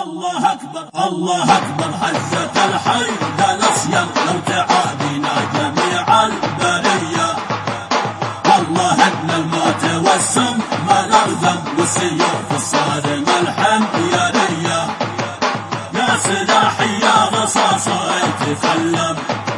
الله أكبر الله أكبر هزة الحيدة الأصيل لو تعادينا جميع البرية. والله أن الموت والسم الأرقم والسيوف الصارمة الحميرية. يا سلاحي يا رصاص يتكلم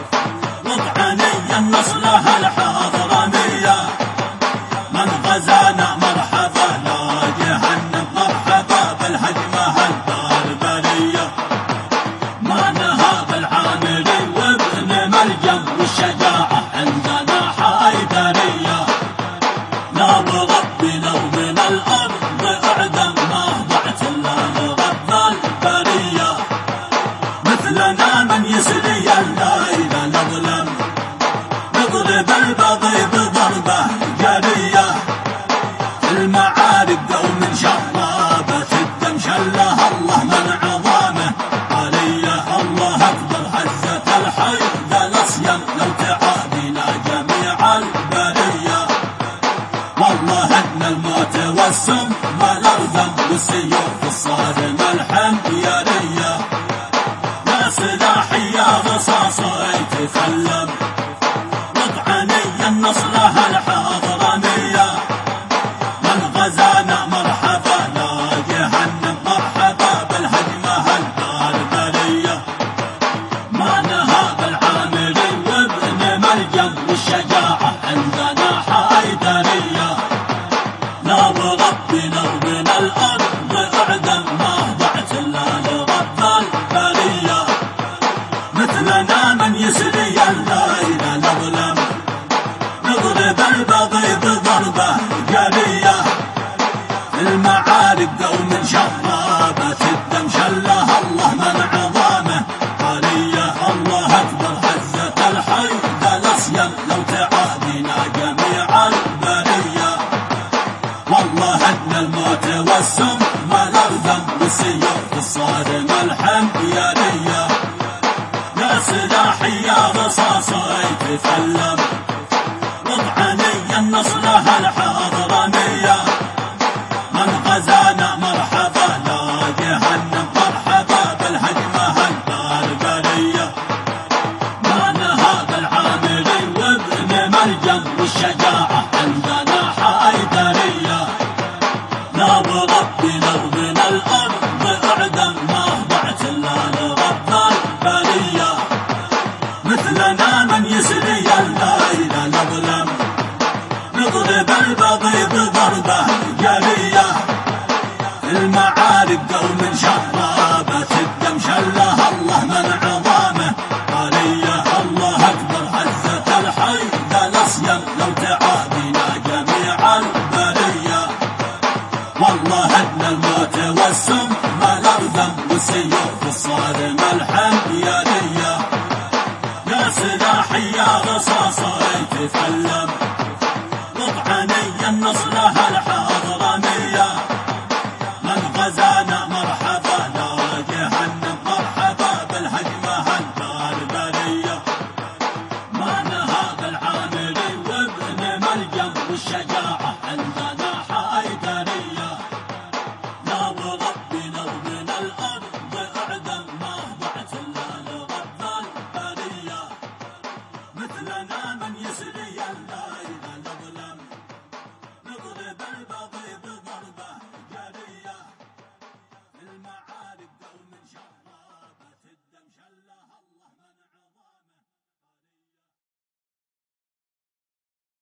وطعني النصلة الحضرمية. من غزانا مرحبا لا جهنم مرحبا بالهجمة البربرية. ما نهاب العامري وابن ملجم والشجاعة عندنا حيدرية. لا بربي لو من الأرض أعدم ما ضعت إلا لرب البرية. مثلنا من يسري الليل نظلم نضرب البغي بضربة جرية. في المعارك قوم شرابة الدم شلها الله من عظامه عالية. الله أكبر هزة الحيدة الأصيل لو تعادينا جميع البرية. والله أن الموت والسم الأرقم والسيوف الصارمة الحميرية. يا سلاحي يا رصاص يتكلم وطعني النصلة الحضرمية. من غزانا مرحبا لا جهنم مرحبا بالهجمة البربرية. ما نهاب العامري وابن ملجم والشجاعة عندنا حيدرية. لا بربي لو من الأرض أعدم ما ضعت إلا لرب البرية. مثلنا من يسري الليل نظلم نضرب البغي بضربة جرية. في المعارك قوم شرابة الدم شلها الله من عظامه عالية. الله أكبر هزة الحيدة الأصيل لو تعادينا جميع البرية. والله أن الموت والسم الأرقم والسيوف الصارمة الحميرية. يا سلاحي يا رصاص يتكلم وطعني النصلة الحضرمية. من غزانا مرحبا لا جهنم مرحبا بالهجمة البربرية. ما نهاب العامري وابن ملجم والشجاعة عندنا حيدرية. لا بربي لو من الأرض أعدم ما ضعت إلا لرب البرية. مثلنا من يسري الليل نظلم نضرب البغي بضربة جرية. في المعارك قوم شرابة الدم شلها الله من عظامه عالية. الله أكبر هزة الحيدة الأصيل لو تعادينا جميع البرية. والله أن الموت والسم الأرقم والسيوف الصارمة الحميرية. يا سلاحي يا رصاص يتكلم وطعني النصلة الحضرمية. من غزانا مرحبا لا جهنم مرحبا بالهجمة البربرية. ما نهاب العامري وابن ملجم والشجاعة عندنا حيدرية. لا بربي لو من الأرض أعدم ما ضعت إلا لرب البرية. مثلنا من يسري الليل نظلم نضرب البغي بضربة جرية. في المعارك